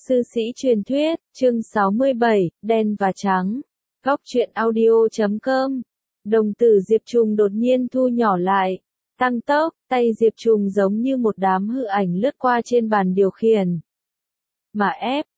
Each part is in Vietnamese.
Sư sĩ truyền thuyết, chương 67, đen và trắng. Góc truyện audio.com. Đồng tử Diệp Trùng đột nhiên thu nhỏ lại, tăng tốc, tay Diệp Trùng giống như một đám hư ảnh lướt qua trên bàn điều khiển. Mà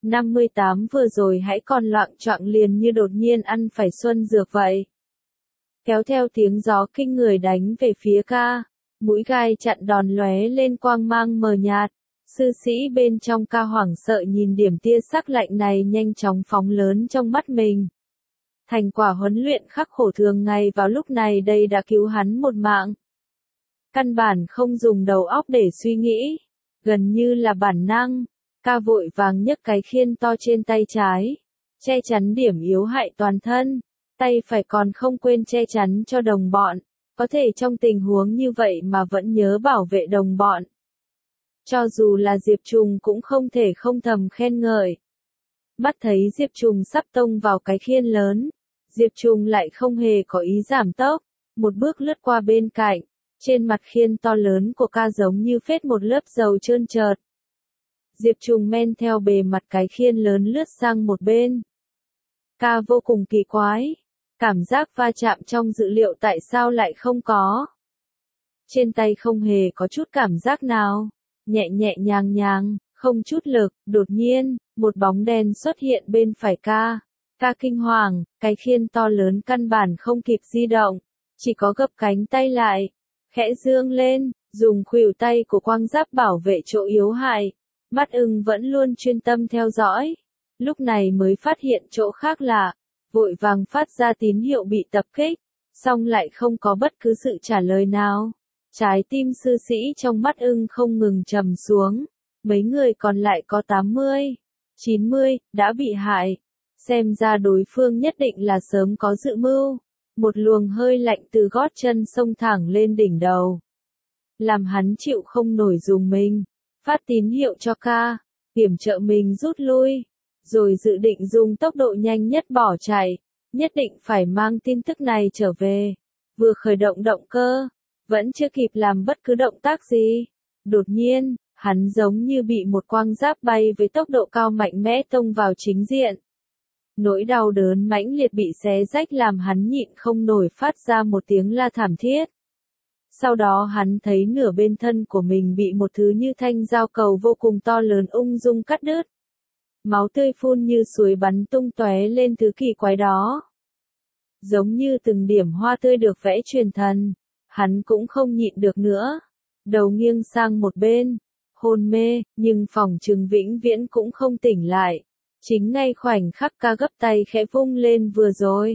F58 vừa rồi hãy còn loạng choạng liền như đột nhiên ăn phải xuân dược vậy. Kéo theo tiếng gió kinh người đánh về phía ca, mũi gai chặn đòn lóe lên quang mang mờ nhạt. Sư sĩ bên trong ca hoảng sợ nhìn điểm tia sắc lạnh này nhanh chóng phóng lớn trong mắt mình. Thành quả huấn luyện khắc khổ thường ngày vào lúc này đây đã cứu hắn một mạng. Căn bản không dùng đầu óc để suy nghĩ, gần như là bản năng, ca vội vàng nhấc cái khiên to trên tay trái, che chắn điểm yếu hại toàn thân, tay phải còn không quên che chắn cho đồng bọn, có thể trong tình huống như vậy mà vẫn nhớ bảo vệ đồng bọn. Cho dù là Diệp Trùng cũng không thể không thầm khen ngợi. Mắt thấy Diệp Trùng sắp tông vào cái khiên lớn, Diệp Trùng lại không hề có ý giảm tốc, một bước lướt qua bên cạnh, trên mặt khiên to lớn của ca giống như phết một lớp dầu trơn trượt. Diệp Trùng men theo bề mặt cái khiên lớn lướt sang một bên. Ca vô cùng kỳ quái, cảm giác va chạm trong dự liệu tại sao lại không có. Trên tay không hề có chút cảm giác nào. Nhẹ nhẹ nhàng, không chút lực, đột nhiên, một bóng đen xuất hiện bên phải ca. Ca kinh hoàng, cái khiên to lớn căn bản không kịp di động, chỉ có gập cánh tay lại, khẽ dương lên, dùng khuỷu tay của quang giáp bảo vệ chỗ yếu hại. Mắt ưng vẫn luôn chuyên tâm theo dõi, lúc này mới phát hiện chỗ khác lạ, vội vàng phát ra tín hiệu bị tập kích, song lại không có bất cứ sự trả lời nào. Trái tim sư sĩ trong mắt ưng không ngừng trầm xuống, mấy người còn lại có 80, 90, đã bị hại. Xem ra đối phương nhất định là sớm có dự mưu. Một luồng hơi lạnh từ gót chân xông thẳng lên đỉnh đầu. Làm hắn chịu không nổi dùng mình, phát tín hiệu cho ca, điểm trợ mình rút lui, rồi dự định dùng tốc độ nhanh nhất bỏ chạy, nhất định phải mang tin tức này trở về. Vừa khởi động động cơ, vẫn chưa kịp làm bất cứ động tác gì. Đột nhiên, hắn giống như bị một quang giáp bay với tốc độ cao mạnh mẽ tông vào chính diện. Nỗi đau đớn mãnh liệt bị xé rách làm hắn nhịn không nổi phát ra một tiếng la thảm thiết. Sau đó hắn thấy nửa bên thân của mình bị một thứ như thanh dao cầu vô cùng to lớn ung dung cắt đứt. Máu tươi phun như suối bắn tung tóe lên thứ kỳ quái đó. Giống như từng điểm hoa tươi được vẽ truyền thần. Hắn cũng không nhịn được nữa, đầu nghiêng sang một bên, hôn mê, nhưng phòng trừng vĩnh viễn cũng không tỉnh lại. Chính ngay khoảnh khắc ca gấp tay khẽ vung lên vừa rồi.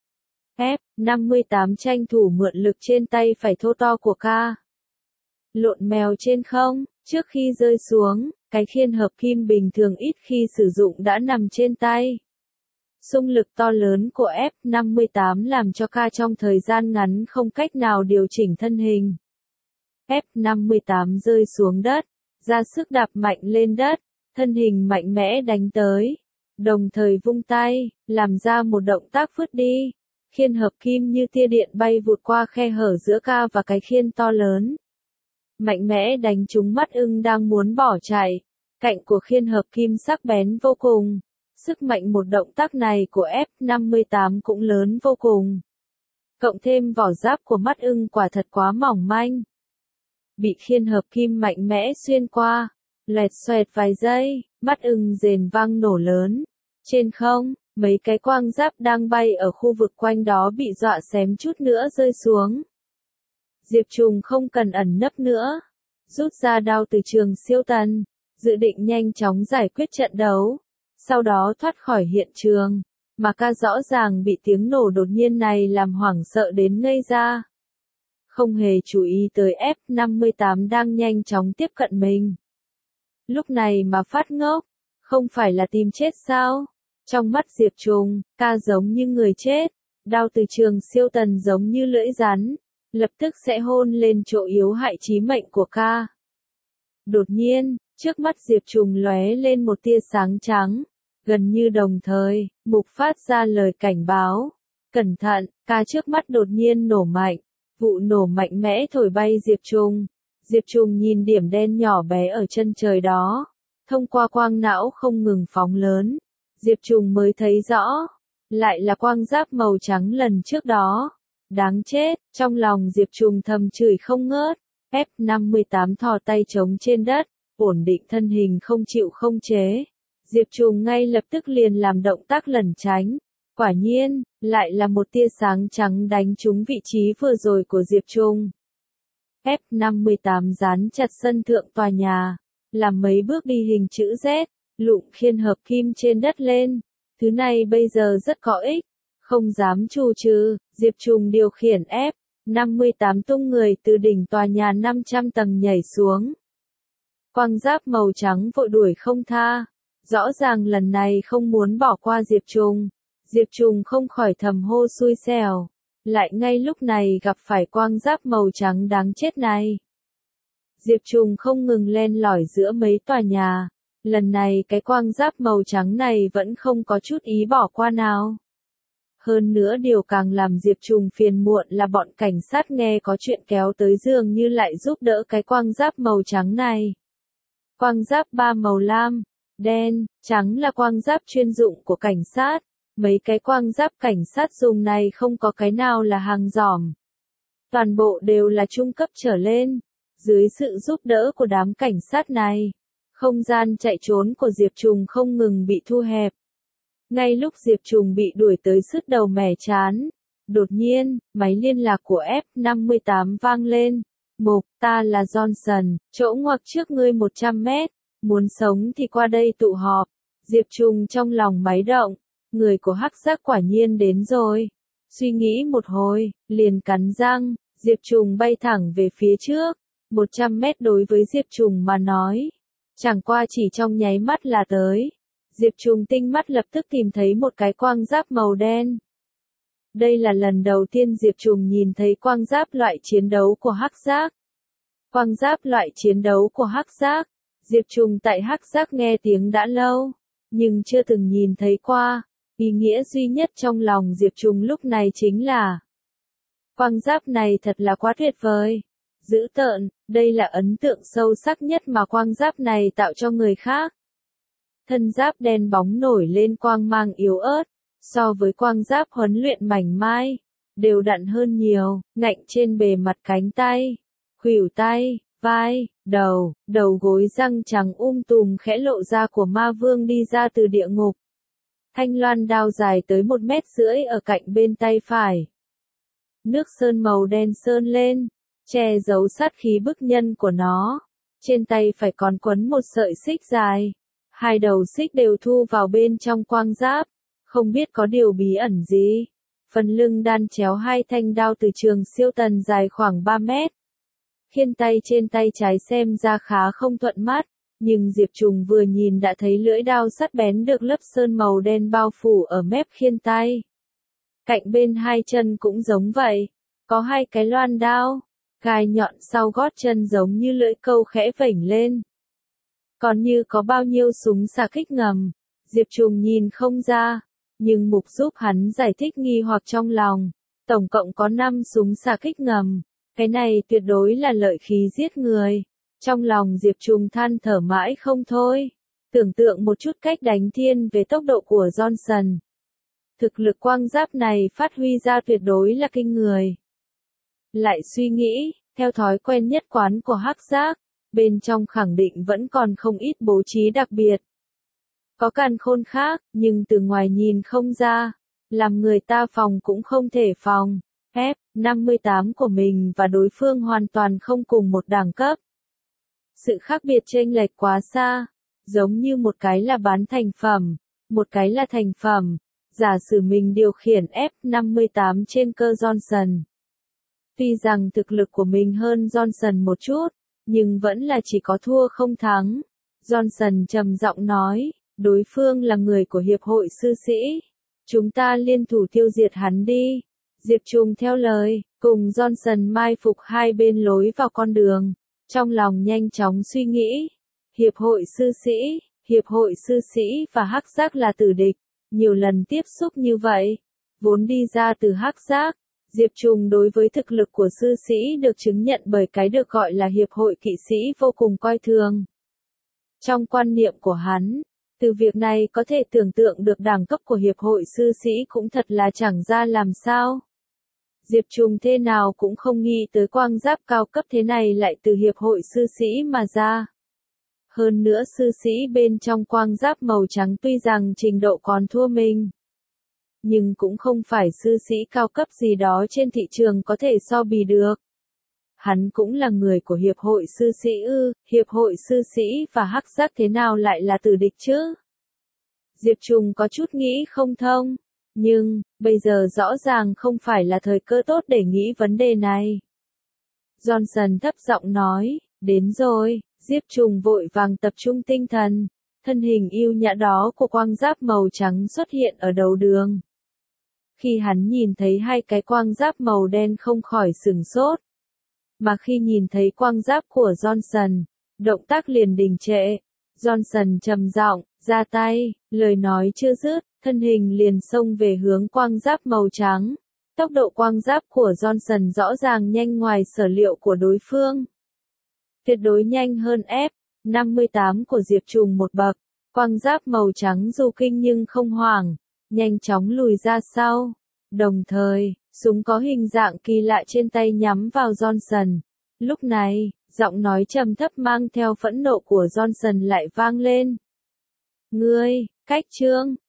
F58 tranh thủ mượn lực trên tay phải thô to của ca. Lộn mèo trên không, trước khi rơi xuống, cái khiên hợp kim bình thường ít khi sử dụng đã nằm trên tay. Xung lực to lớn của F58 làm cho ca trong thời gian ngắn không cách nào điều chỉnh thân hình. F58 rơi xuống đất, ra sức đạp mạnh lên đất, thân hình mạnh mẽ đánh tới, đồng thời vung tay, làm ra một động tác phứt đi. Khiên hợp kim như tia điện bay vụt qua khe hở giữa ca và cái khiên to lớn. Mạnh mẽ đánh trúng mắt ưng đang muốn bỏ chạy, cạnh của khiên hợp kim sắc bén vô cùng. Sức mạnh một động tác này của F58 cũng lớn vô cùng. Cộng thêm vỏ giáp của mắt ưng quả thật quá mỏng manh. Bị khiên hợp kim mạnh mẽ xuyên qua, loẹt xoẹt vài giây, mắt ưng rền vang nổ lớn. Trên không, mấy cái quang giáp đang bay ở khu vực quanh đó bị dọa xém chút nữa rơi xuống. Diệp Trùng không cần ẩn nấp nữa, rút ra đao từ trường siêu tần, dự định nhanh chóng giải quyết trận đấu. Sau đó thoát khỏi hiện trường, mà ca rõ ràng bị tiếng nổ đột nhiên này làm hoảng sợ đến ngây ra. Không hề chú ý tới F58 đang nhanh chóng tiếp cận mình. Lúc này mà phát ngốc, không phải là tìm chết sao? Trong mắt Diệp Trùng, ca giống như người chết, đao từ trường siêu tần giống như lưỡi rắn, lập tức sẽ hôn lên chỗ yếu hại chí mệnh của ca. Đột nhiên, trước mắt Diệp Trùng lóe lên một tia sáng trắng. Gần như đồng thời, Mục phát ra lời cảnh báo. Cẩn thận, ca trước mắt đột nhiên nổ mạnh. Vụ nổ mạnh mẽ thổi bay Diệp Trùng. Diệp Trùng nhìn điểm đen nhỏ bé ở chân trời đó. thông qua quang não không ngừng phóng lớn, Diệp Trùng mới thấy rõ, lại là quang giáp màu trắng lần trước đó. Đáng chết, trong lòng Diệp Trùng thầm chửi không ngớt, F-58 thò tay trống trên đất, ổn định thân hình không chịu không chế. Diệp Trùng ngay lập tức liền làm động tác lẩn tránh. Quả nhiên, lại là một tia sáng trắng đánh trúng vị trí vừa rồi của Diệp Trùng. F-58 dán chặt sân thượng tòa nhà, làm mấy bước đi hình chữ Z, lụng khiên hợp kim trên đất lên. Thứ này bây giờ rất có ích, không dám trù trừ, Diệp Trùng điều khiển F-58 tung người từ đỉnh tòa nhà 500 tầng nhảy xuống. Quang giáp màu trắng vội đuổi không tha, rõ ràng lần này không muốn bỏ qua Diệp Trùng. Diệp Trùng không khỏi thầm hô xui xẻo, lại ngay lúc này gặp phải quang giáp màu trắng đáng chết này. Diệp Trùng không ngừng len lỏi giữa mấy tòa nhà, lần này cái quang giáp màu trắng này vẫn không có chút ý bỏ qua nào. Hơn nữa điều càng làm Diệp Trùng phiền muộn là bọn cảnh sát nghe có chuyện kéo tới dường như lại giúp đỡ cái quang giáp màu trắng này. Quang giáp 3 màu lam, đen, trắng là quang giáp chuyên dụng của cảnh sát. Mấy cái quang giáp cảnh sát dùng này không có cái nào là hàng giỏm. Toàn bộ đều là trung cấp trở lên. Dưới sự giúp đỡ của đám cảnh sát này, không gian chạy trốn của Diệp Trùng không ngừng bị thu hẹp. Ngay lúc Diệp Trùng bị đuổi tới sứt đầu mẻ chán, đột nhiên, máy liên lạc của F-58 vang lên. Mục, ta là Johnson, chỗ ngoặc trước ngươi 100 mét, muốn sống thì qua đây tụ họp. Diệp Trùng trong lòng máy động, người của hắc giác quả nhiên đến rồi. Suy nghĩ một hồi, liền cắn răng, Diệp Trùng bay thẳng về phía trước. 100 mét đối với Diệp Trùng mà nói, chẳng qua chỉ trong nháy mắt là tới. Diệp Trùng tinh mắt lập tức tìm thấy một cái quang giáp màu đen. Đây là lần đầu tiên Diệp Trùng nhìn thấy quang giáp loại chiến đấu của hắc giác. Quang giáp loại chiến đấu của hắc giác, Diệp Trùng tại hắc giác nghe tiếng đã lâu, nhưng chưa từng nhìn thấy qua. Ý nghĩa duy nhất trong lòng Diệp Trùng lúc này chính là quang giáp này thật là quá tuyệt vời. Dữ tợn, đây là ấn tượng sâu sắc nhất mà quang giáp này tạo cho người khác. Thân giáp đen bóng nổi lên quang mang yếu ớt, so với quang giáp huấn luyện mảnh mai, đều đặn hơn nhiều, ngạnh trên bề mặt cánh tay, khuỷu tay, vai, đầu gối răng trắng tùm khẽ lộ ra của ma vương đi ra từ địa ngục. Thanh loan đao dài tới 1,5 mét ở cạnh bên tay phải. Nước sơn màu đen sơn lên, che giấu sát khí bức nhân của nó. Trên tay phải còn quấn một sợi xích dài. Hai đầu xích đều thu vào bên trong quang giáp. Không biết có điều bí ẩn gì. Phần lưng đan chéo hai thanh đao từ trường siêu tần dài khoảng 3 mét. Khiên tay trên tay trái xem ra khá không thuận mắt. Nhưng Diệp Trùng vừa nhìn đã thấy lưỡi đao sắc bén được lớp sơn màu đen bao phủ ở mép khiên tay. Cạnh bên hai chân cũng giống vậy, có hai cái loan đao, gai nhọn sau gót chân giống như lưỡi câu khẽ vểnh lên. Còn như có bao nhiêu súng xạ kích ngầm, Diệp Trùng nhìn không ra, nhưng Mục giúp hắn giải thích nghi hoặc trong lòng. Tổng cộng có 5 súng xạ kích ngầm, cái này tuyệt đối là lợi khí giết người. Trong lòng Diệp Trùng than thở mãi không thôi. Tưởng tượng một chút cách đánh thiên về tốc độ của Johnson. Thực lực quang giáp này phát huy ra tuyệt đối là kinh người. Lại suy nghĩ, theo thói quen nhất quán của hắc giác, bên trong khẳng định vẫn còn không ít bố trí đặc biệt. Có càn khôn khác, nhưng từ ngoài nhìn không ra. Làm người ta phòng cũng không thể phòng. F-58 của mình và đối phương hoàn toàn không cùng một đẳng cấp. Sự khác biệt chênh lệch quá xa, giống như một cái là bán thành phẩm, một cái là thành phẩm. Giả sử mình điều khiển F-58 trên cơ Johnson. Tuy rằng thực lực của mình hơn Johnson một chút, nhưng vẫn là chỉ có thua không thắng. Johnson trầm giọng nói, đối phương là người của hiệp hội sư sĩ. Chúng ta liên thủ tiêu diệt hắn đi. Diệp Trùng theo lời, cùng Johnson mai phục hai bên lối vào con đường. Trong lòng nhanh chóng suy nghĩ, hiệp hội sư sĩ và hắc giác là tử địch, nhiều lần tiếp xúc như vậy, vốn đi ra từ hắc giác, Diệp Trùng đối với thực lực của sư sĩ được chứng nhận bởi cái được gọi là hiệp hội kỵ sĩ vô cùng coi thường. Trong quan niệm của hắn, từ việc này có thể tưởng tượng được đẳng cấp của hiệp hội sư sĩ cũng thật là chẳng ra làm sao. Diệp Trùng thế nào cũng không nghĩ tới quang giáp cao cấp thế này lại từ hiệp hội sư sĩ mà ra. Hơn nữa sư sĩ bên trong quang giáp màu trắng tuy rằng trình độ còn thua mình, nhưng cũng không phải sư sĩ cao cấp gì đó trên thị trường có thể so bì được. Hắn cũng là người của hiệp hội sư sĩ ư, hiệp hội sư sĩ và hắc giác thế nào lại là tử địch chứ? Diệp Trùng có chút nghĩ không thông, nhưng, bây giờ rõ ràng không phải là thời cơ tốt để nghĩ vấn đề này. Johnson thấp giọng nói, đến rồi, Diệp Trùng vội vàng tập trung tinh thần, thân hình yêu nhã đó của quang giáp màu trắng xuất hiện ở đầu đường. Khi hắn nhìn thấy hai cái quang giáp màu đen không khỏi sửng sốt. Mà khi nhìn thấy quang giáp của Johnson, động tác liền đình trệ. Johnson trầm giọng, ra tay, lời nói chưa dứt, thân hình liền xông về hướng quang giáp màu trắng. Tốc độ quang giáp của Johnson rõ ràng nhanh ngoài sở liệu của đối phương. Tuyệt đối nhanh hơn F-58 của Diệp Trùng một bậc. Quang giáp màu trắng dù kinh nhưng không hoảng, nhanh chóng lùi ra sau. Đồng thời, súng có hình dạng kỳ lạ trên tay nhắm vào Johnson. Lúc này, giọng nói trầm thấp mang theo phẫn nộ của Johnson lại vang lên. Ngươi, cách trương,